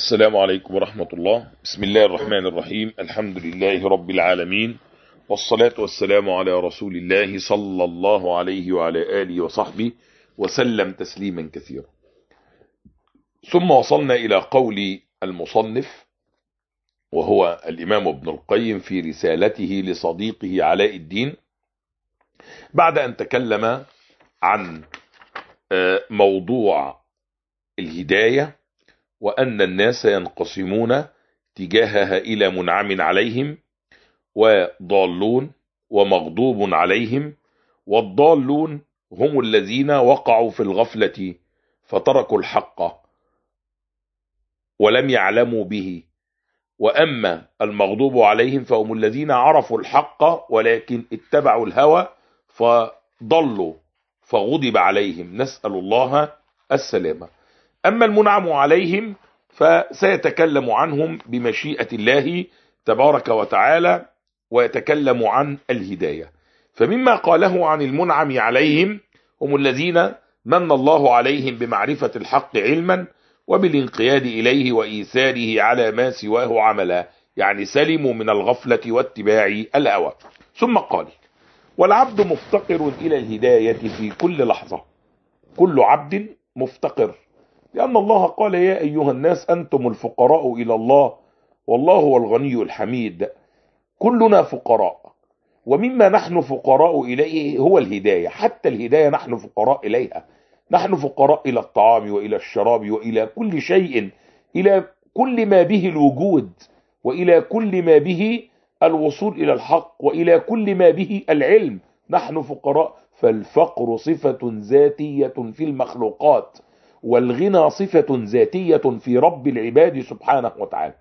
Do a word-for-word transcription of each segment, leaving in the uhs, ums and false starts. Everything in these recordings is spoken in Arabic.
السلام عليكم ورحمة الله. بسم الله الرحمن الرحيم. الحمد لله رب العالمين، والصلاة والسلام على رسول الله صلى الله عليه وعلى آله وصحبه وسلم تسليما كثيرا. ثم وصلنا إلى قول المصنف، وهو الإمام ابن القيم في رسالته لصديقه علاء الدين، بعد أن تكلم عن موضوع الهداية، وأن الناس ينقسمون تجاهها إلى منعم عليهم وضالون ومغضوب عليهم. والضالون هم الذين وقعوا في الغفلة فتركوا الحق ولم يعلموا به، وأما المغضوب عليهم فهم الذين عرفوا الحق ولكن اتبعوا الهوى فضلوا فغضب عليهم، نسأل الله السلامة. أما المنعم عليهم فسيتكلم عنهم بمشيئة الله تبارك وتعالى، ويتكلم عن الهداية. فمما قاله عن المنعم عليهم هم الذين من الله عليهم بمعرفة الحق علما وبالانقياد إليه وإيثاره على ما سواه عملا، يعني سلموا من الغفلة واتباع الهوى. ثم قال: والعبد مفتقر إلى الهداية في كل لحظة. كل عبد مفتقر، لأن الله قال: يا أيها الناس أنتم الفقراء إلى الله والله هو الغني الحميد. كلنا فقراء، ومما نحن فقراء إليه هو الهداية. حتى الهداية نحن فقراء إليها، نحن فقراء إلى الطعام وإلى الشراب وإلى كل شيء، إلى كل ما به الوجود، وإلى كل ما به الوصول إلى الحق، وإلى كل ما به العلم. نحن فقراء، فالفقر صفة ذاتية في المخلوقات، والغنى صفة ذاتية في رب العباد سبحانه وتعالى.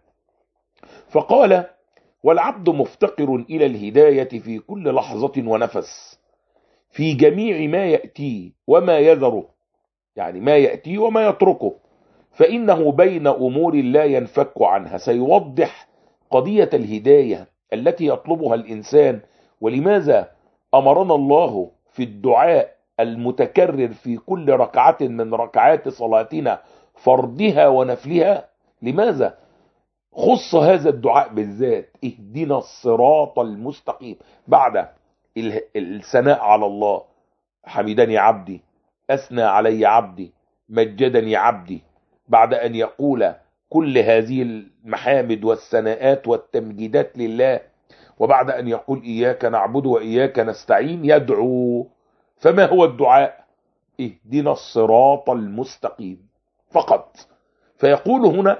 فقال: والعبد مفتقر إلى الهداية في كل لحظة ونفس، في جميع ما يأتي وما يذره، يعني ما يأتي وما يتركه، فإنه بين أمور لا ينفك عنها. سيوضح قضية الهداية التي يطلبها الإنسان، ولماذا أمرنا الله في الدعاء المتكرر في كل ركعة من ركعات صلاتنا، فرضها ونفلها. لماذا خص هذا الدعاء بالذات؟ اهدنا الصراط المستقيم. بعد الثناء على الله: حمدني عبدي، أثنى علي عبدي، مجدني عبدي. بعد أن يقول كل هذه المحامد والثناءات والتمجيدات لله، وبعد أن يقول إياك نعبد وإياك نستعين، يدعو. فما هو الدعاء؟ اهدنا الصراط المستقيم فقط. فيقول هنا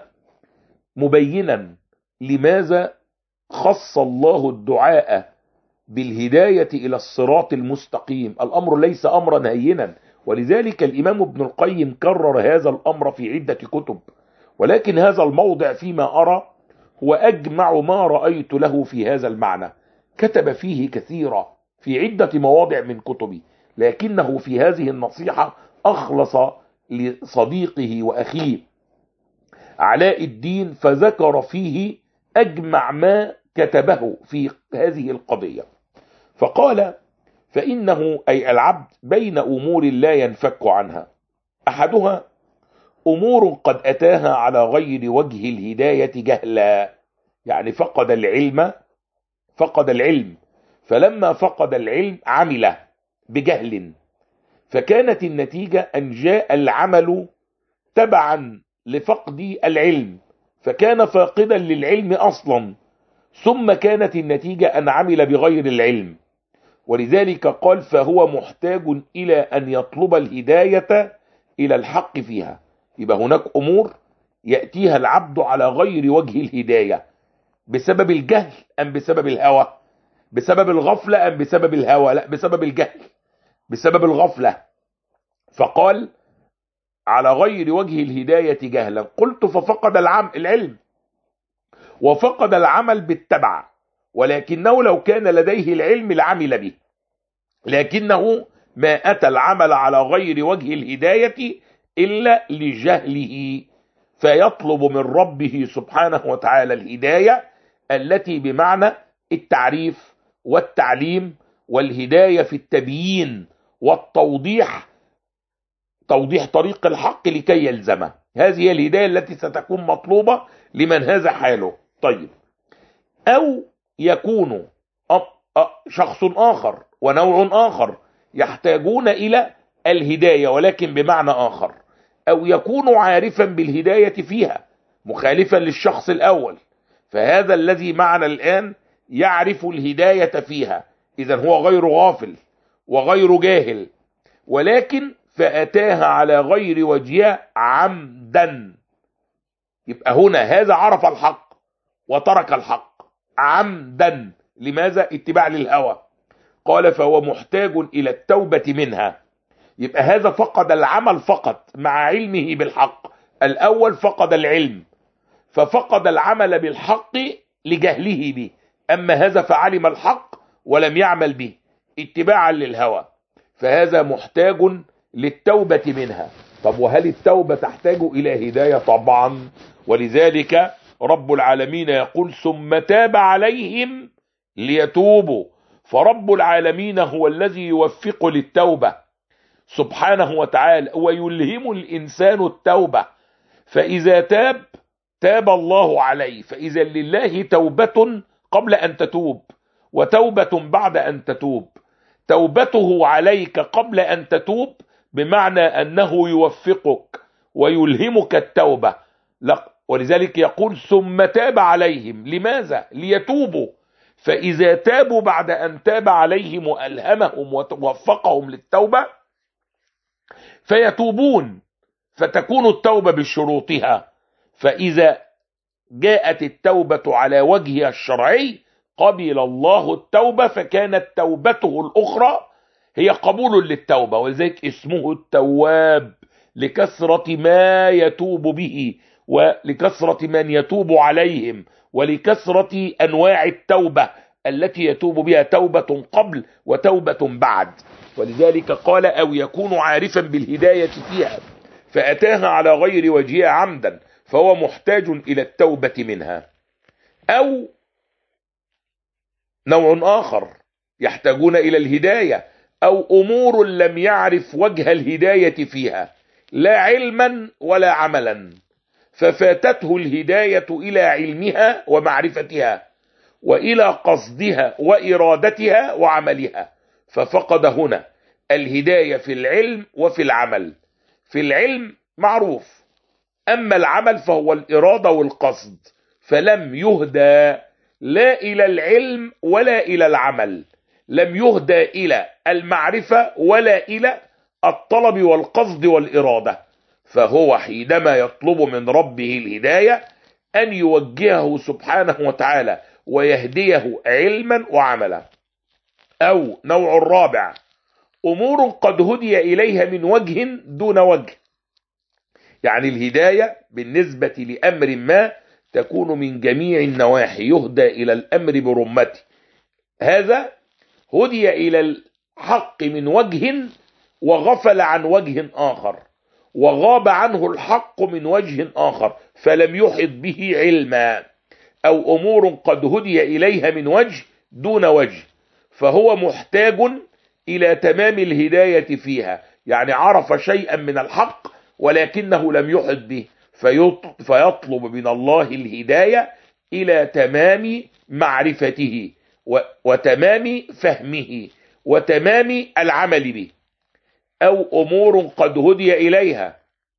مبينا لماذا خص الله الدعاء بالهداية إلى الصراط المستقيم. الأمر ليس أمرا هينا، ولذلك الإمام ابن القيم كرر هذا الأمر في عدة كتب، ولكن هذا الموضع فيما أرى هو أجمع ما رأيت له في هذا المعنى. كتب فيه كثيرا في عدة مواضع من كتبي، لكنه في هذه النصيحة أخلص لصديقه وأخيه علاء الدين، فذكر فيه أجمع ما كتبه في هذه القضية. فقال: فإنه أي العبد بين أمور لا ينفك عنها. أحدها أمور قد أتاها على غير وجه الهداية جهلا، يعني فقد العلم فقد العلم فلما فقد العلم عمل بجهل، فكانت النتيجة أن جاء العمل تبعا لفقد العلم، فكان فاقدا للعلم أصلا، ثم كانت النتيجة أن عمل بغير العلم. ولذلك قال: فهو محتاج إلى أن يطلب الهداية إلى الحق فيها. يبقى هناك أمور يأتيها العبد على غير وجه الهداية، بسبب الجهل أم بسبب الهوى؟ بسبب الغفلة أم بسبب الهوى؟ لا، بسبب الجهل، بسبب الغفلة. فقال: على غير وجه الهداية جهلا. قلت: ففقد العلم وفقد العمل بالتبع، ولكنه لو كان لديه العلم لعمل به، لكنه ما أتى العمل على غير وجه الهداية إلا لجهله، فيطلب من ربه سبحانه وتعالى الهداية التي بمعنى التعريف والتعليم، والهداية في التبيين والتوضيح توضيح طريق الحق لكي يلزمه. هذه هي الهداية التي ستكون مطلوبة لمن هذا حاله. طيب، أو يكون شخص آخر ونوع آخر يحتاجون إلى الهداية ولكن بمعنى آخر، أو يكون عارفا بالهداية فيها مخالفا للشخص الأول، فهذا الذي معنا الآن يعرف الهداية فيها، إذن هو غير غافل وغير جاهل، ولكن فأتاها على غير وجهها عمدا. يبقى هنا هذا عرف الحق وترك الحق عمدا. لماذا؟ اتباع للهوى. قال فهو محتاج إلى التوبة منها. يبقى هذا فقد العمل فقط مع علمه بالحق. الأول فقد العلم ففقد العمل بالحق لجهله به، أما هذا فعلم الحق ولم يعمل به اتباعا للهوى، فهذا محتاج للتوبة منها. طب وهل التوبة تحتاج إلى هداية؟ طبعا، ولذلك رب العالمين يقول ثم تاب عليهم ليتوبوا. فرب العالمين هو الذي يوفق للتوبة سبحانه وتعالى ويلهم الإنسان التوبة، فإذا تاب تاب الله عليه. فإذا لله توبة قبل أن تتوب وتوبة بعد أن تتوب. توبته عليك قبل أن تتوب بمعنى أنه يوفقك ويلهمك التوبة، ولذلك يقول ثم تاب عليهم. لماذا؟ ليتوبوا. فإذا تابوا بعد أن تاب عليهم وألهمهم ووفقهم للتوبة فيتوبون، فتكون التوبة بشروطها. فإذا جاءت التوبة على وجهها الشرعي قبل الله التوبة، فكانت توبته الأخرى هي قبول للتوبة، ولذلك اسمه التواب لكثرة ما يتوب به ولكثرة من يتوب عليهم ولكثرة أنواع التوبة التي يتوب بها، توبة قبل وتوبة بعد. ولذلك قال أو يكون عارفا بالهداية فيها فأتاها على غير وجهها عمدا، فهو محتاج إلى التوبة منها. أو نوع آخر يحتاجون إلى الهداية، أو أمور لم يعرف وجه الهداية فيها لا علما ولا عملا، ففاتته الهداية إلى علمها ومعرفتها وإلى قصدها وإرادتها وعملها، ففقد هنا الهداية في العلم وفي العمل. في العلم معروف، أما العمل فهو الإرادة والقصد، فلم يهدى لا إلى العلم ولا إلى العمل، لم يهدى إلى المعرفة ولا إلى الطلب والقصد والإرادة. فهو حينما يطلب من ربه الهداية أن يوجهه سبحانه وتعالى ويهديه علما وعملا. أو نوع الرابع أمور قد هدي إليها من وجه دون وجه، يعني الهداية بالنسبة لأمر ما تكون من جميع النواحي، يهدى إلى الأمر برمته. هذا هدي إلى الحق من وجه وغفل عن وجه آخر، وغاب عنه الحق من وجه آخر فلم يحط به علما. أو أمور قد هدي إليها من وجه دون وجه، فهو محتاج إلى تمام الهداية فيها، يعني عرف شيئا من الحق ولكنه لم يحط به، فيطلب من الله الهداية إلى تمام معرفته وتمام فهمه وتمام العمل به. أو أمور قد هدي إليها،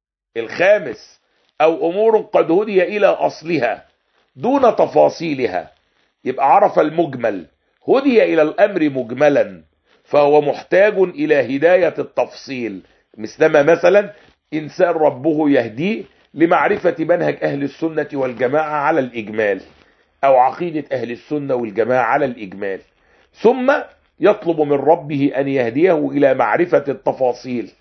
الخامس، أو أمور قد هدي إلى أصلها دون تفاصيلها، يبقى عرف المجمل، هدي إلى الأمر مجملا، فهو محتاج إلى هداية التفصيل. مثلما مثلا إنسان ربه يهديه لمعرفة منهج أهل السنة والجماعة على الإجمال، أو عقيدة أهل السنة والجماعة على الإجمال، ثم يطلب من ربه أن يهديه إلى معرفة التفاصيل.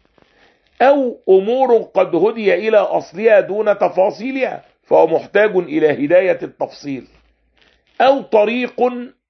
أو أمور قد هدي إلى أصلها دون تفاصيلها، فهو محتاج إلى هداية التفصيل. أو طريق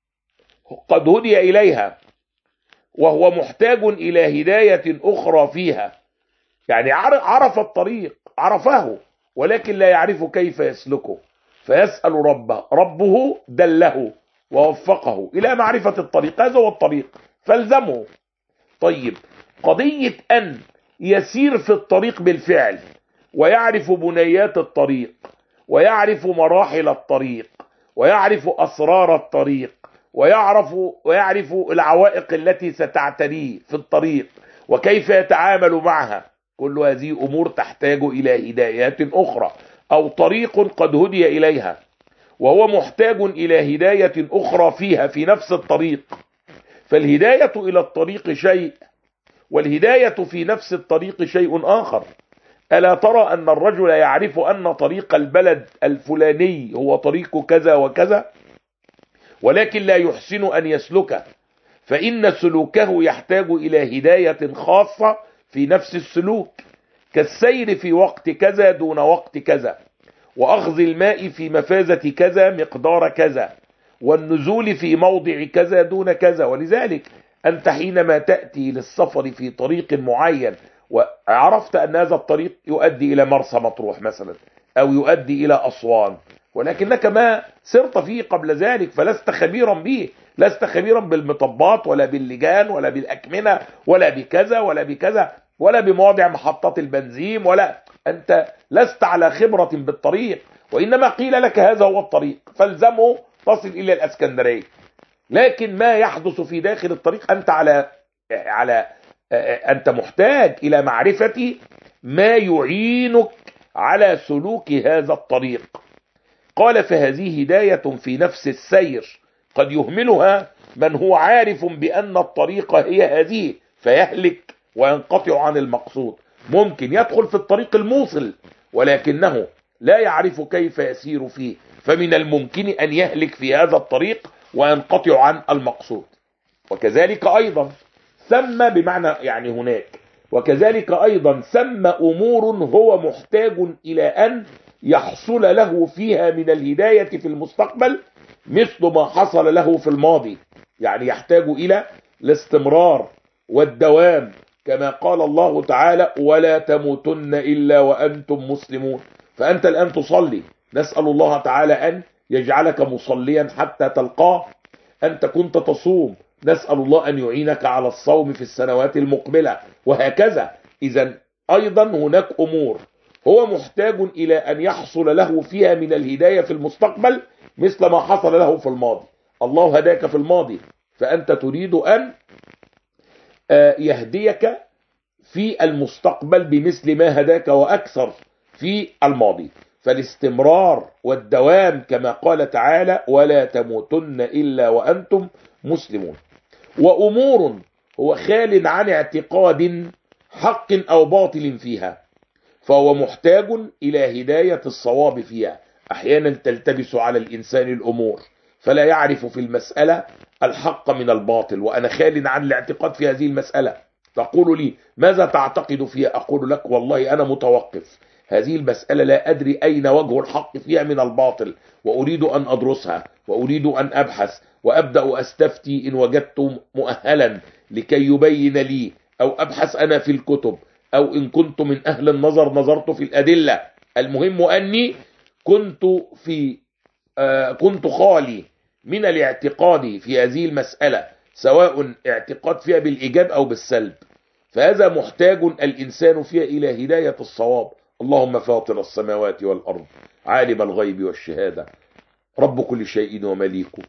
قد هدي إليها وهو محتاج إلى هداية أخرى فيها، يعني عرف الطريق، عرفه ولكن لا يعرف كيف يسلكه، فيسأل ربه، ربه دله ووفقه إلى معرفة الطريق، هذا هو الطريق فالزمه. طيب، قضية أن يسير في الطريق بالفعل، ويعرف بنيات الطريق، ويعرف مراحل الطريق، ويعرف أسرار الطريق، ويعرف ويعرف العوائق التي ستعتريه في الطريق وكيف يتعامل معها. كل هذه أمور تحتاج إلى هدايات أخرى، أو طريق قد هدي إليها وهو محتاج إلى هداية أخرى فيها في نفس الطريق. فالهداية إلى الطريق شيء، والهداية في نفس الطريق شيء آخر. ألا ترى أن الرجل يعرف أن طريق البلد الفلاني هو طريق كذا وكذا، ولكن لا يحسن أن يسلكه، فإن سلوكه يحتاج إلى هداية خاصة في نفس السلوك، كالسير في وقت كذا دون وقت كذا، وأخذ الماء في مفازة كذا مقدار كذا، والنزول في موضع كذا دون كذا. ولذلك أنت حينما تأتي للسفر في طريق معين وعرفت أن هذا الطريق يؤدي إلى مرسى مطروح مثلا، أو يؤدي إلى أسوان، ولكنك ما سرت فيه قبل ذلك، فلست خبيرا به، لست خبيرا بالمطبات ولا باللجان ولا بالأكمنة ولا بكذا ولا بكذا ولا بمواضع محطات البنزين، ولا أنت لست على خبرة بالطريق، وإنما قيل لك هذا هو الطريق فالزمه تصل إلى الأسكندرية. لكن ما يحدث في داخل الطريق أنت على على أنت محتاج إلى معرفة ما يعينك على سلوك هذا الطريق. قال فهذه هداية في نفس السير قد يهملها من هو عارف بأن الطريق هي هذه فيهلك وينقطع عن المقصود. ممكن يدخل في الطريق الموصل ولكنه لا يعرف كيف يسير فيه، فمن الممكن أن يهلك في هذا الطريق وينقطع عن المقصود. وكذلك أيضا ثم بمعنى يعني هناك، وكذلك أيضا ثم أمور هو محتاج إلى أن يحصل له فيها من الهداية في المستقبل مثل ما حصل له في الماضي، يعني يحتاج إلى الاستمرار والدوام، كما قال الله تعالى ولا تموتن إلا وأنتم مسلمون. فأنت الآن تصلي، نسأل الله تعالى أن يجعلك مصليا حتى تلقاه. أنت كنت تصوم، نسأل الله أن يعينك على الصوم في السنوات المقبلة، وهكذا. إذن أيضا هناك أمور هو محتاج إلى أن يحصل له فيها من الهداية في المستقبل مثل ما حصل له في الماضي. الله هداك في الماضي، فأنت تريد أن يهديك في المستقبل بمثل ما هداك وأكثر في الماضي. فالاستمرار والدوام كما قال تعالى ولا تموتن إلا وأنتم مسلمون. وأمور هو خال عن اعتقاد حق أو باطل فيها، فهو محتاج إلى هداية الصواب فيها. أحيانا تلتبس على الإنسان الأمور فلا يعرف في المسألة الحق من الباطل، وأنا خال عن الاعتقاد في هذه المسألة. تقول لي ماذا تعتقد فيها؟ أقول لك والله أنا متوقف، هذه المسألة لا أدري أين وجه الحق فيها من الباطل، وأريد أن أدرسها وأريد أن أبحث وأبدأ أستفتي إن وجدت مؤهلا لكي يبين لي، أو أبحث أنا في الكتب، أو إن كنت من أهل النظر نظرت في الأدلة. المهم أني كنت في آه كنت خالي من الاعتقاد في هذه المسألة، سواء اعتقاد فيها بالإيجاب أو بالسلب، فهذا محتاج الإنسان فيها إلى هداية الصواب. اللهم فاطر السماوات والأرض عالم الغيب والشهادة رب كل شيء ومليكه،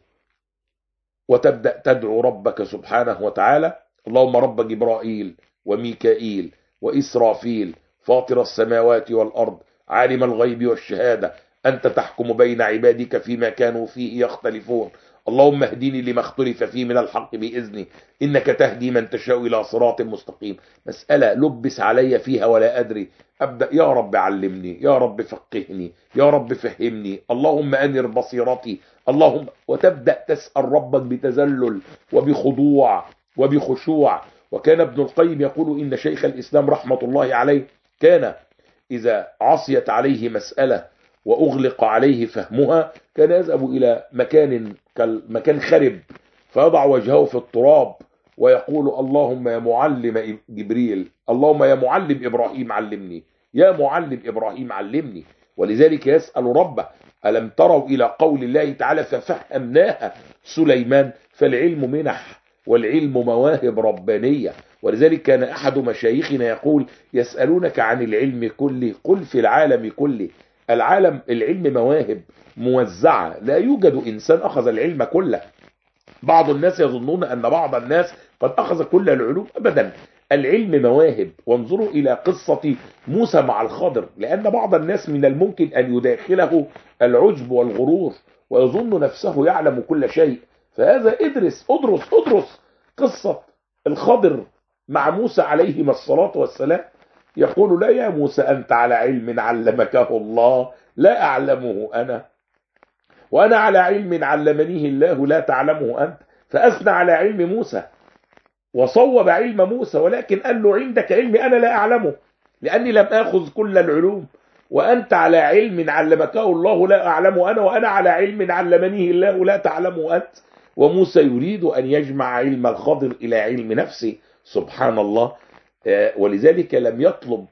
وتبدأ تدعو ربك سبحانه وتعالى اللهم رب جبرائيل وميكائيل وإسرافيل فاطر السماوات والأرض عالم الغيب والشهادة أنت تحكم بين عبادك فيما كانوا فيه يختلفون، اللهم اهدني لما اختلف فيه من الحق بإذني إنك تهدي من تشاء إلى صراط مستقيم. مسألة لبس علي فيها ولا أدري، أبدأ يا رب علمني، يا رب فقهني، يا رب فهمني، اللهم أنر بصيرتي، اللهم، وتبدأ تسأل ربك بتذلل وبخضوع وبخشوع. وكان ابن القيم يقول إن شيخ الإسلام رحمة الله عليه كان إذا عصيت عليه مسألة وأغلق عليه فهمها كان يذهب إلى مكان كالمكان خرب فيضع وجهه في التراب ويقول اللهم يا معلم جبريل، اللهم يا معلم إبراهيم علمني، يا معلم إبراهيم علمني. ولذلك يسأل ربه ألم تروا إلى قول الله تعالى ففهمناها سليمان. فالعلم منح، والعلم مواهب ربانية. ولذلك كان أحد مشايخنا يقول: يسألونك عن العلم كله، قل في العالم كله. العالم العلم مواهب موزعة، لا يوجد إنسان أخذ العلم كله. بعض الناس يظنون أن بعض الناس قد أخذ كل العلوم، أبدا، العلم مواهب. وانظروا إلى قصة موسى مع الخضر، لأن بعض الناس من الممكن أن يداخله العجب والغرور ويظن نفسه يعلم كل شيء. فهذا ادرس ادرس ادرس قصة الخضر مع موسى عليهما الصلاة والسلام. يقول: لا يا موسى، أنت على علم علمكه الله لا أعلمه أنا، وأنا على علم علمنيه الله لا تعلمه أنت. فأثنى على علم موسى وصوب علم موسى، ولكن قال له: عندك علم أنا لا أعلمه، لأني لم آخذ كل العلوم، وأنت على علم علمكه الله لا أعلمه أنا، وأنا على علم علمنيه الله لا تعلمه أنت. وموسى يريد أن يجمع علم الخضر إلى علم نفسه، سبحان الله. ولذلك لم يطلب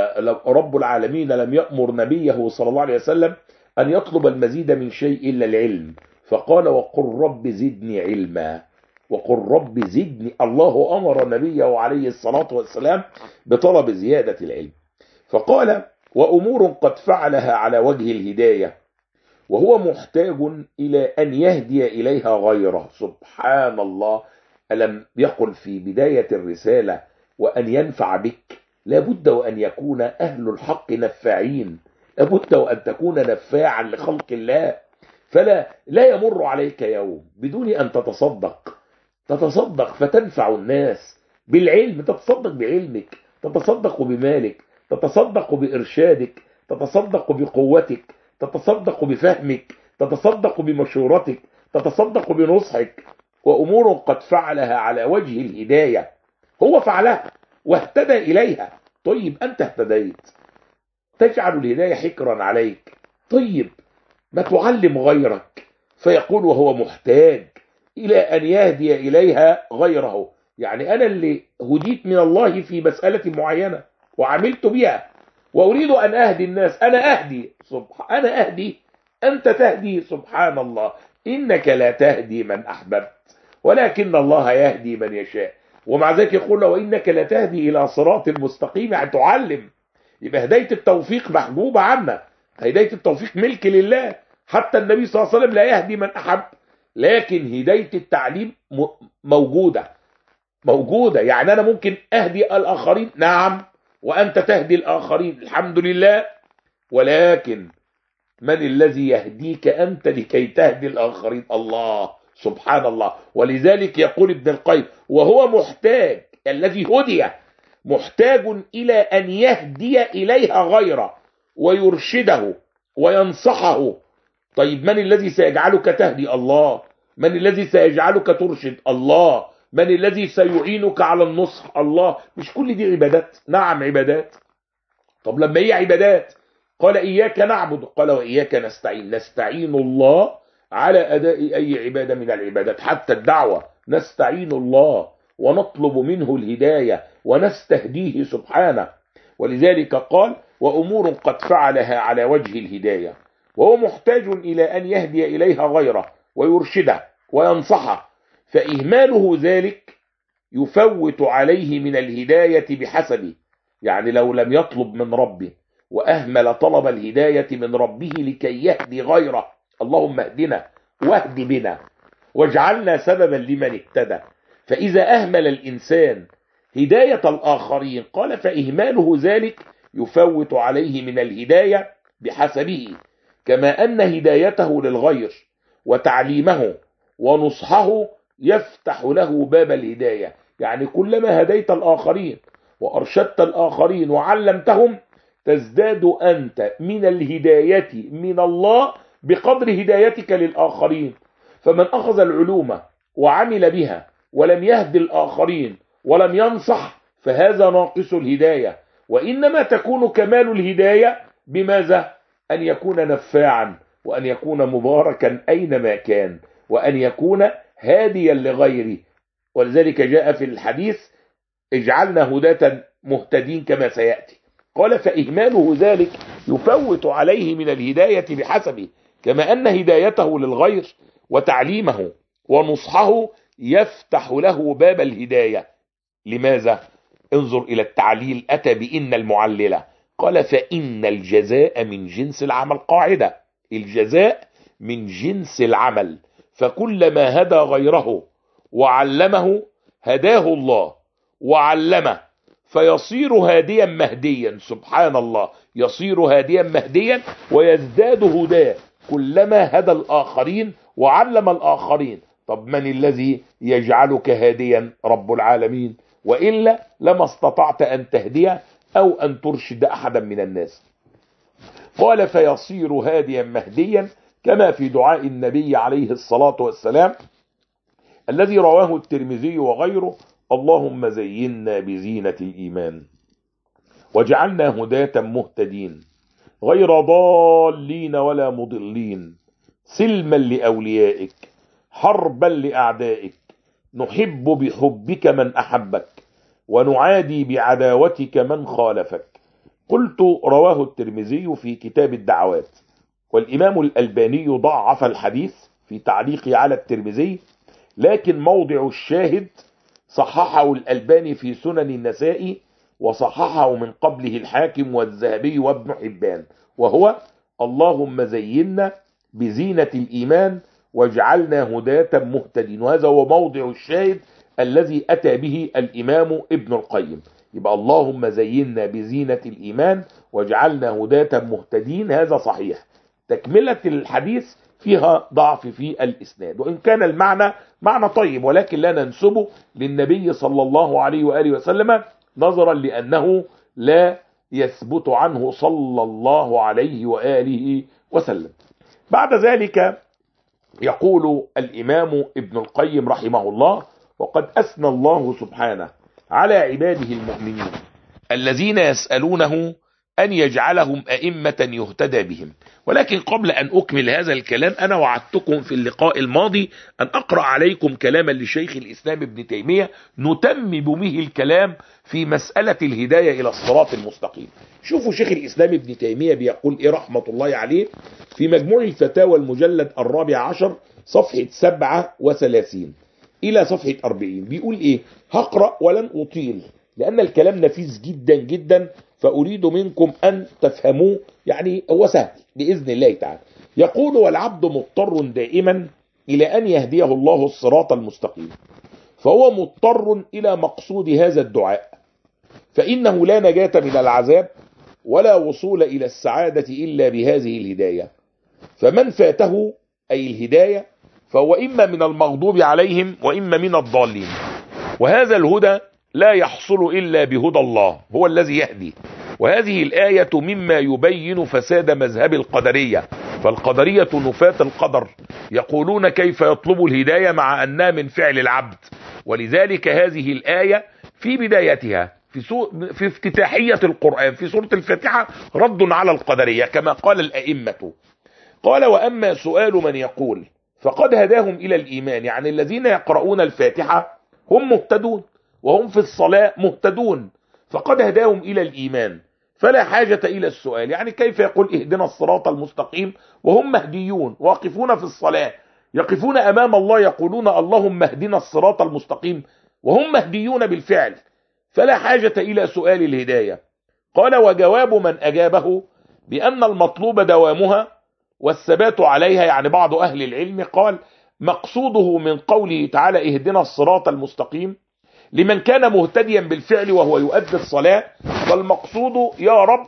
رب العالمين، لم يأمر نبيه صلى الله عليه وسلم أن يطلب المزيد من شيء إلا العلم، فقال: وقل رب زدني علما، وقل رب زدني. الله أمر نبيه عليه الصلاة والسلام بطلب زيادة العلم. فقال: وأمور قد فعلها على وجه الهداية وهو محتاج إلى أن يهدي إليها غيره. سبحان الله. ألم يقل في بداية الرسالة: وأن ينفع بك؟ لابد وأن يكون أهل الحق نفاعين، لابد وأن تكون نفاعا لخلق الله. فلا لا يمر عليك يوم بدون أن تتصدق تتصدق فتنفع الناس بالعلم، تتصدق بعلمك، تتصدق بمالك، تتصدق بإرشادك، تتصدق بقوتك، تتصدق بفهمك، تتصدق بمشورتك، تتصدق بنصحك. وأمور قد فعلها على وجه الهداية، هو فعلها واهتدى إليها. طيب أنت اهتديت، تجعل الهداية حكرا عليك. طيب ما تعلم غيرك، فيقول وهو محتاج إلى أن يهدي إليها غيره. يعني أنا اللي هديت من الله في مسألة معينة وعملت بها، وأريد أن أهدي الناس. أنا أهدي سبحان أنا أهدي أنت تهدي، سبحان الله. إنك لا تهدي من أحببت ولكن الله يهدي من يشاء. ومع ذلك يقول: وإنك لا تهدي إلى صراط مستقيم. يعني تعلم، يبقى هداية التوفيق محجوبة عنا، هداية التوفيق ملك لله. حتى النبي صلى الله عليه وسلم لا يهدي من أحب، لكن هداية التعليم موجودة موجودة. يعني أنا ممكن أهدي الآخرين، نعم، وأنت تهدي الآخرين، الحمد لله، ولكن من الذي يهديك أنت لكي تهدي الآخرين؟ الله، سبحان الله. ولذلك يقول ابن القيم: وهو محتاج، الذي هدي محتاج إلى أن يهدي إليها غيره ويرشده وينصحه. طيب من الذي سيجعلك تهدي؟ الله. من الذي سيجعلك ترشد؟ الله. من الذي سيعينك على النصح؟ الله. مش كل دي عبادات؟ نعم عبادات. طب لما هي عبادات، قال: إياك نعبد، قال: وإياك نستعين. نستعين الله على أداء أي عبادة من العبادات، حتى الدعوة نستعين الله ونطلب منه الهداية ونستهديه سبحانه. ولذلك قال: وأمور قد فعلها على وجه الهداية وهو محتاج إلى أن يهدي إليها غيره ويرشده وينصحه، فإهماله ذلك يفوت عليه من الهداية بحسبه. يعني لو لم يطلب من ربه وأهمل طلب الهداية من ربه لكي يهدي غيره، اللهم اهدنا واهد بنا واجعلنا سببا لمن اهتدى. فإذا أهمل الإنسان هداية الآخرين، قال: فإهماله ذلك يفوت عليه من الهداية بحسبه، كما أن هدايته للغير وتعليمه ونصحه يفتح له باب الهداية. يعني كلما هديت الآخرين وأرشدت الآخرين وعلمتهم، تزداد أنت من الهداية من الله بقدر هدايتك للآخرين. فمن أخذ العلوم وعمل بها ولم يهد الآخرين ولم ينصح، فهذا ناقص الهداية. وإنما تكون كمال الهداية بماذا؟ أن يكون نفاعا، وأن يكون مباركا أينما كان، وأن يكون هاديا لغيره. ولذلك جاء في الحديث: اجعلنا هداة مهتدين كما سيأتي. قال: فإهماله ذلك يفوت عليه من الهداية بحسبه، كما أن هدايته للغير وتعليمه ونصحه يفتح له باب الهداية. لماذا؟ انظر إلى التعليل، أتى بإن المعللة، قال فإن الجزاء من جنس العمل. قاعدة، الجزاء من جنس العمل، فكلما هدى غيره وعلمه هداه الله وعلمه، فيصير هاديا مهديا. سبحان الله، يصير هاديا مهديا ويزداد هداه كلما هدى الآخرين وعلم الآخرين. طب من الذي يجعلك هاديا؟ رب العالمين، وإلا لما استطعت أن تهدي أو أن ترشد أحدا من الناس. قال فيصير هاديا مهديا، كما في دعاء النبي عليه الصلاة والسلام الذي رواه الترمذي وغيره: اللهم زينا بزينة الإيمان وجعلنا هداة مهتدين غير ضالين ولا مضلين، سلما لأوليائك حربا لأعدائك، نحب بحبك من أحبك ونعادي بعداوتك من خالفك. قلت رواه الترمذي في كتاب الدعوات، والإمام الألباني ضعف الحديث في تعليقه على الترمذي، لكن موضع الشاهد صححه الألباني في سنن النسائي، وصححه من قبله الحاكم والذهبي وابن حبان، وهو اللهم زينا بزينة الإيمان واجعلنا هداة مهتدين. وهذا هو موضع الشاهد الذي أتى به الإمام ابن القيم. يبقى اللهم زينا بزينة الإيمان واجعلنا هداة مهتدين، هذا صحيح. تكملة الحديث فيها ضعف في الإسناد، وإن كان المعنى معنى طيب، ولكن لا ننسبه للنبي صلى الله عليه وآله وسلم، نظرا لأنه لا يثبت عنه صلى الله عليه وآله وسلم. بعد ذلك يقول الإمام ابن القيم رحمه الله: وقد أثنى الله سبحانه على عباده المؤمنين الذين يسألونه أن يجعلهم أئمة يهتدى بهم. ولكن قبل أن أكمل هذا الكلام، أنا وعدتكم في اللقاء الماضي أن أقرأ عليكم كلاما لشيخ الإسلام ابن تيمية نتمم به الكلام في مسألة الهداية إلى الصراط المستقيم. شوفوا شيخ الإسلام ابن تيمية بيقول إيه رحمة الله عليه في مجموع الفتاوى المجلد الرابع عشر صفحة سبعة وثلاثين إلى صفحة أربعين. بيقول إيه؟ هقرأ ولن أطيل لأن الكلام نفيس جدا جدا، فأريد منكم أن تفهموه، يعني هو سهل بإذن الله تعالى. يقول: والعبد مضطر دائما إلى أن يهديه الله الصراط المستقيم، فهو مضطر إلى مقصود هذا الدعاء، فإنه لا نجاة من العذاب ولا وصول إلى السعادة إلا بهذه الهداية. فمن فاته أي الهداية فهو إما من المغضوب عليهم وإما من الضالين، وهذا الهدى لا يحصل إلا بهدى الله، هو الذي يهدي. وهذه الآية مما يبين فساد مذهب القدرية، فالقدرية نفاة القدر، يقولون كيف يطلب الهداية مع أنها من فعل العبد. ولذلك هذه الآية في بدايتها في, سو... في افتتاحية القرآن في سورة الفاتحة رد على القدرية كما قال الأئمة. قال: وأما سؤال من يقول فقد هداهم إلى الإيمان، يعني الذين يقرؤون الفاتحة هم مهتدون وهم في الصلاة مهتدون، فقد هداهم إلى الإيمان، فلا حاجة إلى السؤال. يعني كيف يقول اهدنا الصراط المستقيم وهم مهديون واقفون في الصلاة، يقفون أمام الله يقولون اللهم اهدنا الصراط المستقيم وهم مهديون بالفعل، فلا حاجة إلى سؤال الهداية. قال: وجواب من أجابه بأن المطلوب دوامها والثبات عليها، يعني بعض أهل العلم قال مقصوده من قوله تعالى اهدنا الصراط المستقيم لمن كان مهتديا بالفعل وهو يؤدي الصلاة، فالمقصود يا رب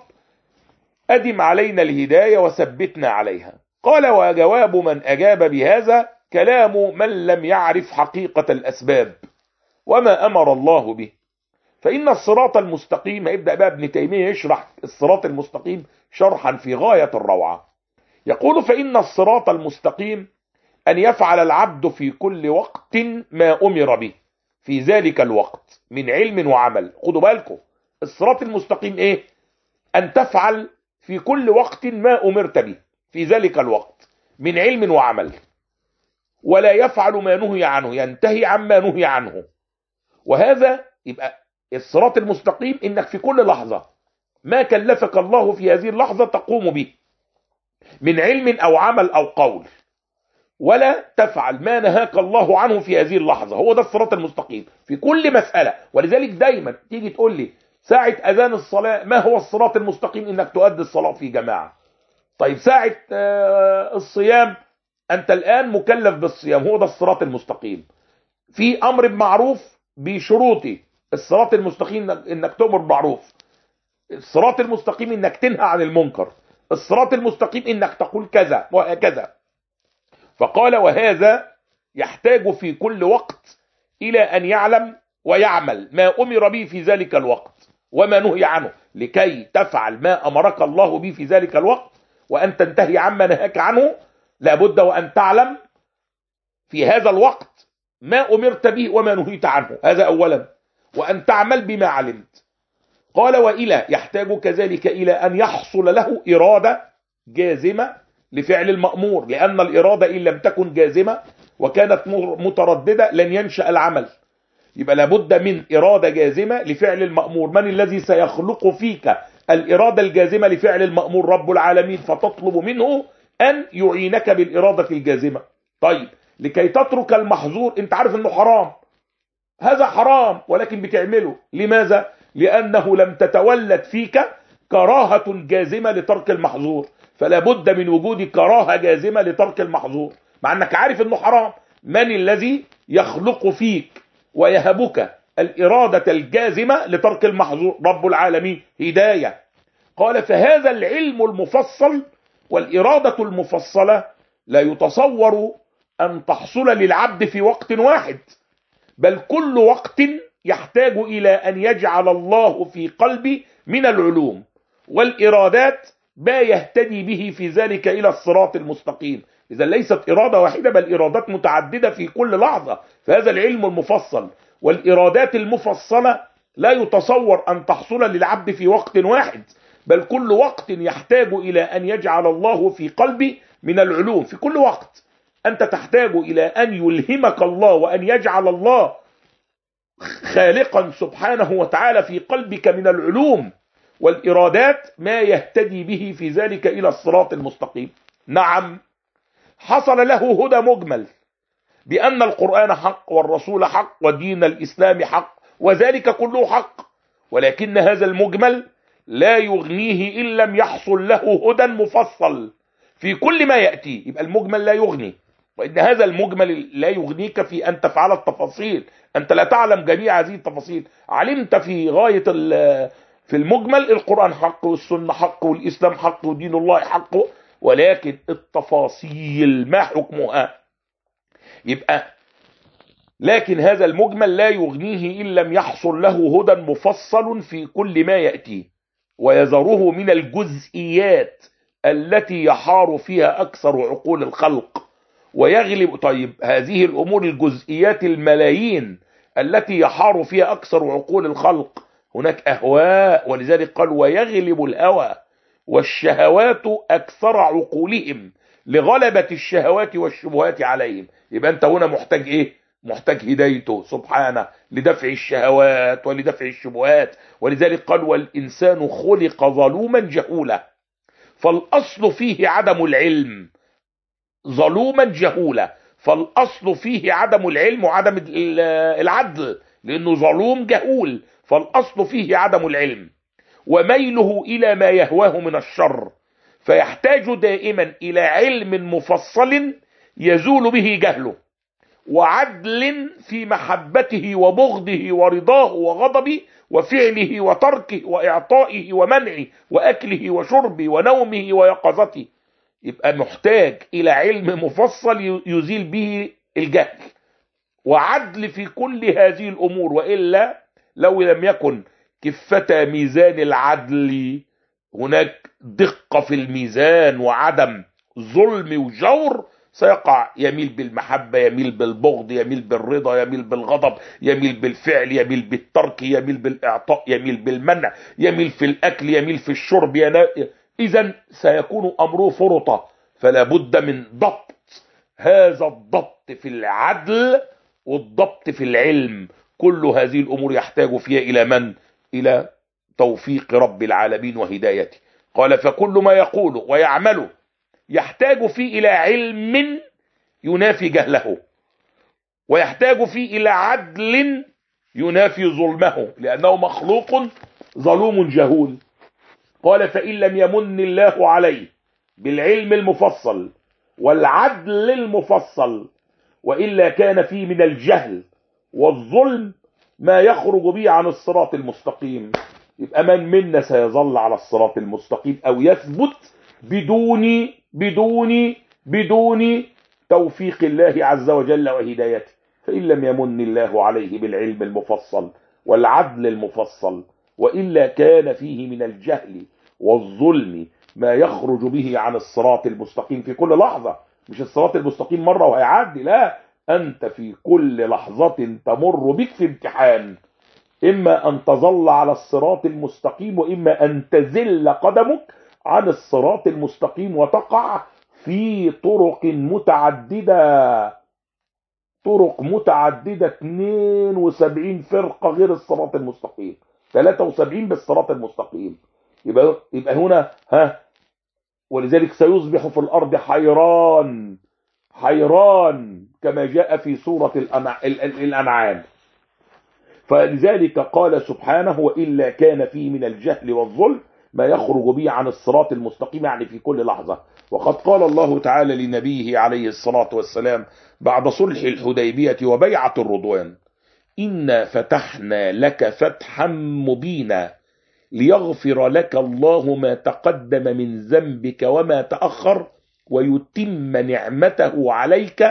أدم علينا الهداية وثبتنا عليها. قال: وجواب من أجاب بهذا كلام من لم يعرف حقيقة الأسباب وما أمر الله به. فإن الصراط المستقيم، يبدأ بقى ابن تيمية يشرح الصراط المستقيم شرحا في غاية الروعة. يقول: فإن الصراط المستقيم أن يفعل العبد في كل وقت ما أمر به في ذلك الوقت من علم وعمل. خدوا بالكم، الصراط المستقيم إيه؟ أن تفعل في كل وقت ما أمرت به في ذلك الوقت من علم وعمل، ولا يفعل ما نهي عنه، ينتهي عما نهي عنه. وهذا يبقى الصراط المستقيم إنك في كل لحظة ما كلفك الله في هذه اللحظة تقوم به من علم أو عمل أو قول، ولا تفعل ما نهاك الله عنه في هذه اللحظة. هو ده الصراط المستقيم في كل مسألة. ولذلك دايما تيجي تقول لي ساعة أذان الصلاة ما هو الصراط المستقيم؟ إنك تؤدي الصلاة في جماعة. طيب ساعة الصيام أنت الآن مكلف بالصيام، هو ده الصراط المستقيم. في أمر بمعروف بشروطه، الصراط المستقيم إنك تؤمر بمعروف، الصراط المستقيم إنك تنهى عن المنكر، الصراط المستقيم إنك تقول كذا وهكذا. فقال وهذا يحتاج في كل وقت إلى أن يعلم ويعمل ما أمر به في ذلك الوقت وما نهي عنه، لكي تفعل ما أمرك الله به في ذلك الوقت وأن تنتهي عما نهاك عنه. لابد وأن تعلم في هذا الوقت ما أمرت به وما نهيت عنه، هذا أولا، وأن تعمل بما علمت. قال وإلى يحتاج كذلك إلى أن يحصل له إرادة جازمة لفعل المأمور، لأن الإرادة إن لم تكن جازمة وكانت مترددة لن ينشأ العمل. يبقى لابد من إرادة جازمة لفعل المأمور. من الذي سيخلق فيك الإرادة الجازمة لفعل المأمور؟ رب العالمين. فتطلب منه أن يعينك بالإرادة الجازمة. طيب لكي تترك المحظور، انت عارف انه حرام، هذا حرام ولكن بتعمله، لماذا؟ لأنه لم تتولد فيك كراهة جازمة لترك المحظور. فلا بد من وجود كراهة جازمة لترك المحظور مع أنك عارف أنه حرام. من الذي يخلق فيك ويهبك الإرادة الجازمة لترك المحظور؟ رب العالمين. هداية. قال فهذا العلم المفصل والإرادة المفصلة لا يتصور أن تحصل للعبد في وقت واحد، بل كل وقت يحتاج إلى أن يجعل الله في قلبي من العلوم والإرادات ما يهتدي به في ذلك إلى الصراط المستقيم. إذا ليست إرادة واحدة بل إرادات متعددة في كل لحظة. فهذا العلم المفصل والإرادات المفصلة لا يتصور أن تحصل للعبد في وقت واحد، بل كل وقت يحتاج إلى أن يجعل الله في قلبي من العلوم. في كل وقت أنت تحتاج إلى أن يلهمك الله وأن يجعل الله خالقا سبحانه وتعالى في قلبك من العلوم والإرادات ما يهتدي به في ذلك إلى الصراط المستقيم. نعم حصل له هدى مجمل بأن القرآن حق والرسول حق ودين الإسلام حق وذلك كله حق، ولكن هذا المجمل لا يغنيه إن لم يحصل له هدى مفصل في كل ما يأتي. يبقى المجمل لا يغني، وإن هذا المجمل لا يغنيك في أن تفعل التفاصيل. أنت لا تعلم جميع هذه التفاصيل، علمت في غاية في المجمل القرآن حق والسنة حق والإسلام حق ودين الله حق، ولكن التفاصيل ما حكمها؟ يبقى لكن هذا المجمل لا يغنيه إن لم يحصل له هدى مفصل في كل ما يأتي، ويذره من الجزئيات التي يحار فيها أكثر عقول الخلق ويغلب. طيب هذه الأمور الجزئيات الملايين التي يحار فيها أكثر عقول الخلق هناك أهواء، ولذلك قال ويغلب الهوى والشهوات أكثر عقولهم لغلبة الشهوات والشبهات عليهم. يبقى أنت هنا محتاج إيه؟ محتاج هدايته سبحانه لدفع الشهوات ولدفع الشبهات. ولذلك قال والإنسان خلق ظلوما جهولا، فالأصل فيه عدم العلم. ظلوما جهولا، فالأصل فيه عدم العلم وعدم العدل، لأنه ظلوم جهول، فالأصل فيه عدم العلم وميله إلى ما يهواه من الشر، فيحتاج دائما إلى علم مفصل يزول به جهله، وعدل في محبته وبغضه ورضاه وغضبه وفعله وتركه وإعطائه ومنعه وأكله وشربه ونومه ويقظته. يبقى محتاج إلى علم مفصل يزيل به الجهل، وعدل في كل هذه الأمور، وإلا لو لم يكن كفة ميزان العدل هناك دقة في الميزان وعدم ظلم وجور، سيقع يميل بالمحبة يميل بالبغض يميل بالرضا يميل بالغضب يميل بالفعل يميل بالترك يميل بالإعطاء يميل بالمنع يميل في الأكل يميل في الشرب. إذن سيكون أمره فرطة. فلا بد من ضبط، هذا الضبط في العدل والضبط في العلم. كل هذه الأمور يحتاج فيها إلى من؟ إلى توفيق رب العالمين وهدايته. قال فكل ما يقوله ويعمله يحتاج فيه إلى علم ينافي جهله، ويحتاج فيه إلى عدل ينافي ظلمه، لأنه مخلوق ظلوم جهول. قال فإن لم يمن الله عليه بالعلم المفصل والعدل المفصل وإلا كان فيه من الجهل والظلم ما يخرج به عن الصراط المستقيم. يبقى من منا سيظل على الصراط المستقيم أو يثبت بدون بدون بدون توفيق الله عز وجل وهدايته؟ فإن لم يمن الله عليه بالعلم المفصل والعدل المفصل وإلا كان فيه من الجهل والظلم ما يخرج به عن الصراط المستقيم في كل لحظة. مش الصراط المستقيم مرة وهيعدي، لا، أنت في كل لحظة تمر بك في امتحان، إما أن تظل على الصراط المستقيم وإما أن تزل قدمك عن الصراط المستقيم وتقع في طرق متعددة، طرق متعددة، اثنين وسبعين فرقة غير الصراط المستقيم، ثلاثة وسبعين بالصراط المستقيم. يبقى, يبقى هنا ها ولذلك سيصبح في الأرض حيران حيران كما جاء في سورة الأنعام. فلذلك قال سبحانه وإلا كان فيه من الجهل والظلم ما يخرج به عن الصراط المستقيم، يعني في كل لحظة. وقد قال الله تعالى لنبيه عليه الصلاة والسلام بعد صلح الحديبية وبيعة الرضوان: إنا فتحنا لك فتحا مبينا ليغفر لك الله ما تقدم من ذنبك وما تأخر ويتم نعمته عليك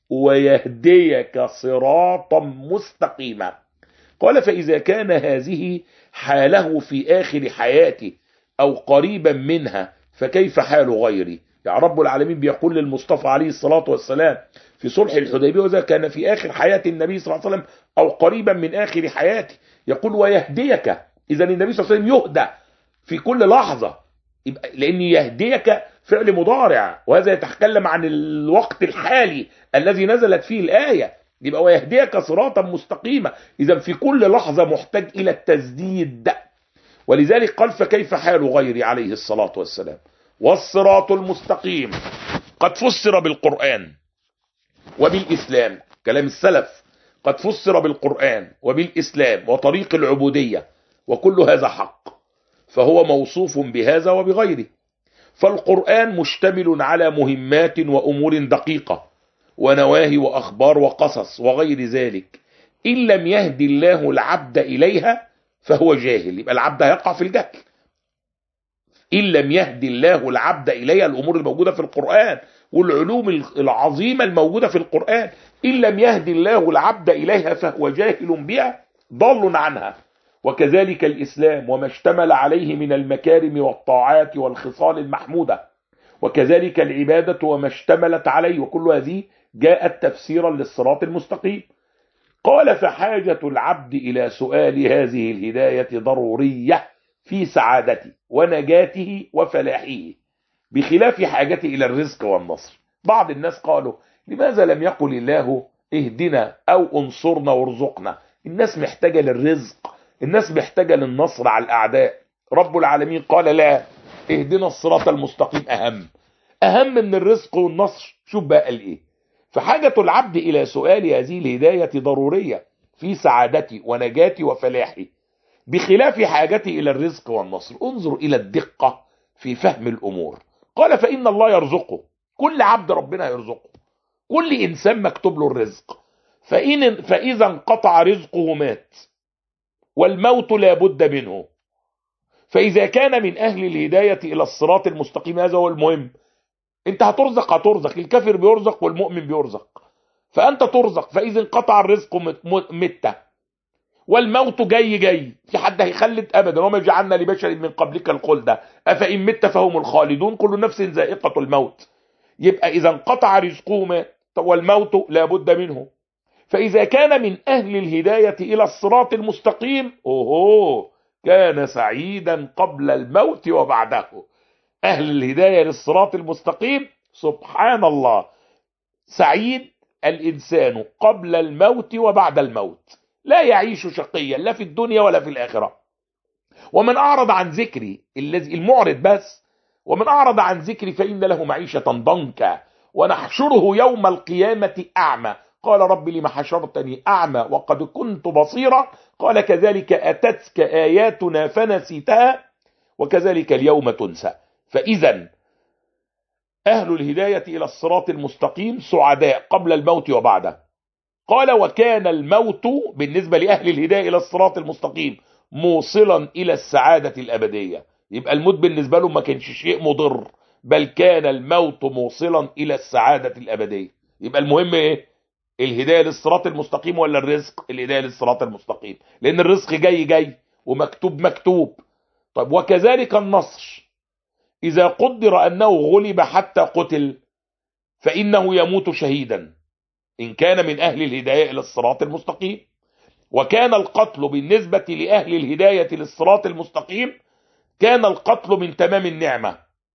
ويهديك صراطا مستقيما. قال فإذا كان هذه حاله في آخر حياته أو قريبا منها فكيف حال غيري؟ يعني رب العالمين بيقول للمصطفى عليه الصلاة والسلام في صلح الحديبية وإذا كان في آخر حياة النبي صلى الله عليه وسلم أو قريبا من آخر حياته، يقول ويهديك. إذا النبي صلى الله عليه وسلم يهدى في كل لحظة، لأن يهديك فعل مضارع، وهذا يتكلم عن الوقت الحالي الذي نزلت فيه الآية. يبقى ويهديك صراطا مستقيما، إذا في كل لحظة محتاج إلى التسديد. ولذلك قال فكيف حال غيري عليه الصلاة والسلام. والصراط المستقيم قد فسر بالقرآن وبالإسلام، كلام السلف، قد فسر بالقرآن وبالإسلام وطريق العبودية، وكل هذا حق، فهو موصوف بهذا وبغيره. فالقرآن مشتمل على مهمات وأمور دقيقة ونواهي وأخبار وقصص وغير ذلك، إن لم يهدي الله العبد إليها فهو جاهل، يبقى العبد هيقع في الجهل. إن لم يهدي الله العبد إليها، الأمور الموجودة في القرآن والعلوم العظيمة الموجودة في القرآن، إن لم يهدي الله العبد إليها فهو جاهل بها ضال عنها. وكذلك الإسلام وما اشتمل عليه من المكارم والطاعات والخصال المحمودة، وكذلك العبادة وما اشتملت عليه، وكل هذه جاءت تفسيرا للصراط المستقيم. قال فحاجة العبد إلى سؤال هذه الهداية ضرورية في سعادته ونجاته وفلاحه، بخلاف حاجته إلى الرزق والنصر. بعض الناس قالوا لماذا لم يقل الله اهدنا أو انصرنا وارزقنا؟ الناس محتاجة للرزق، الناس محتاجة للنصر على الأعداء. رب العالمين قال لا، اهدنا الصراط المستقيم أهم أهم من الرزق والنصر. شوف بقى قال إيه: فحاجة العبد إلى سؤال هذه الهداية ضرورية في سعادتي ونجاتي وفلاحي، بخلاف حاجتي إلى الرزق والنصر. انظر إلى الدقة في فهم الأمور. قال فإن الله يرزقه، كل عبد ربنا يرزقه، كل إنسان مكتوب له الرزق. فإن فإذا انقطع رزقه مات، والموت لا بد منه. فإذا كان من أهل الهداية إلى الصراط المستقيم، هذا هو المهم. انت هترزق هترزق الكافر بيرزق والمؤمن بيرزق، فأنت ترزق. فإذا انقطع الرزق مت، والموت جاي جاي، في حد هيخلد أبدا، وما جعلنا لبشر من قبلك الخلد أفإن مت فهم الخالدون كل نفس ذائقة الموت. يبقى إذا انقطع رزقه مات، والموت لا بد منه. فإذا كان من أهل الهداية إلى الصراط المستقيم، أوه كان سعيدا قبل الموت وبعده. أهل الهداية للصراط المستقيم سبحان الله، سعيد الإنسان قبل الموت وبعد الموت، لا يعيش شقيا لا في الدنيا ولا في الآخرة. ومن أعرض عن ذكري، الذي المعرض بس، ومن أعرض عن ذكري فإن له معيشة ضنكا ونحشره يوم القيامة أعمى. قال رب لم حشرتني أعمى وقد كنت بصيرا؟ قال كذلك أتتك آياتنا فنسيتها وكذلك اليوم تنسى. فإذا أهل الهداية إلى الصراط المستقيم سعداء قبل الموت وبعده. قال وكان الموت بالنسبة لأهل الهداية إلى الصراط المستقيم موصلا إلى السعادة الأبدية. يبقى الموت بالنسبة له ما كانش شيء مضر، بل كان الموت موصلا إلى السعادة الأبدية. يبقى المهم إيه؟ الهداية للصراط المستقيم ولا الرزق؟ الهداية للصراط المستقيم، لأن الرزق جاي جاي ومكتوب مكتوب. طيب وكذلك النصر، إذا قدر أنه غلب حتى قتل فإنه يموت شهيدا إن كان من أهل الهداية إلى الصراط المستقيم. وكان القتل بالنسبة لأهل الهداية للصراط المستقيم كان القتل من تمام النعمة.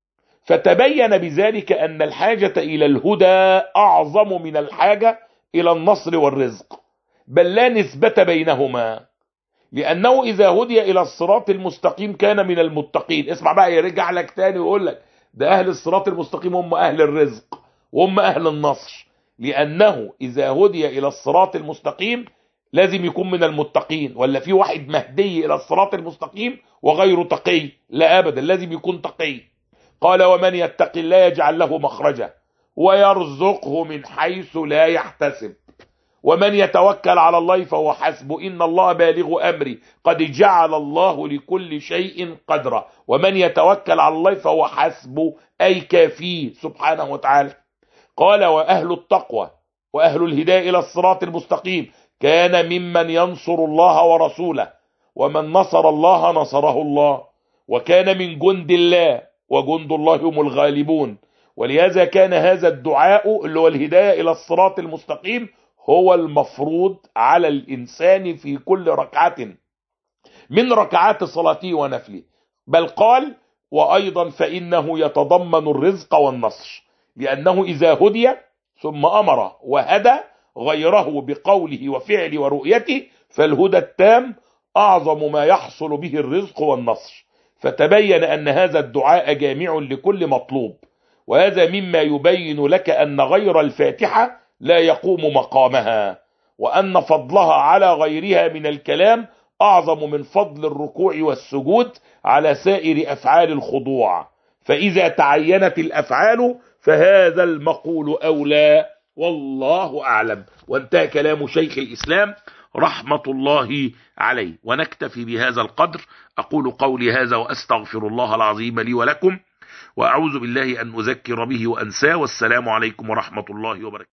فتبين بذلك أن الحاجة إلى الهدى أعظم من الحاجة إلى النصر والرزق، بل لا نسبة بينهما، لأنه إذا هدي إلى الصراط المستقيم كان من المتقين. اسمع بقى، يرجع لك تاني ويقول لك ده أهل الصراط المستقيم هم أهل الرزق وهم أهل النصر، لأنه إذا هدي إلى الصراط المستقيم لازم يكون من المتقين. ولا في واحد مهدي إلى الصراط المستقيم وغير تقي؟ لا أبدا، لازم يكون تقي. قال ومن يتق الله يجعل له مخرجا ويرزقه من حيث لا يحتسب ومن يتوكل على الله فهو حسبه إن الله بالغ أمري قد جعل الله لكل شيء قدرا. ومن يتوكل على الله فهو حسبه أي كافيه سبحانه وتعالى. قال وأهل التقوى وأهل الهداية إلى الصراط المستقيم كان ممن ينصر الله ورسوله، ومن نصر الله نصره الله، وكان من جند الله وجند الله هم الغالبون. ولهذا كان هذا الدعاء اللي هو الهداية إلى الصراط المستقيم هو المفروض على الإنسان في كل ركعة من ركعات صلاته ونفله. بل قال وأيضا فإنه يتضمن الرزق والنصر، لأنه إذا هدي ثم أمر وهدى غيره بقوله وفعله ورؤيته فالهدى التام أعظم ما يحصل به الرزق والنصر. فتبين أن هذا الدعاء جامع لكل مطلوب، وهذا مما يبين لك أن غير الفاتحة لا يقوم مقامها، وأن فضلها على غيرها من الكلام أعظم من فضل الركوع والسجود على سائر أفعال الخضوع. فإذا تعينت الأفعال فهذا المقول أولى، والله أعلم. وانتهى كلام شيخ الإسلام رحمة الله عليه. ونكتفي بهذا القدر. أقول قولي هذا وأستغفر الله العظيم لي ولكم، وأعوذ بالله أن أذكر به وأنساه. والسلام عليكم ورحمة الله وبركاته.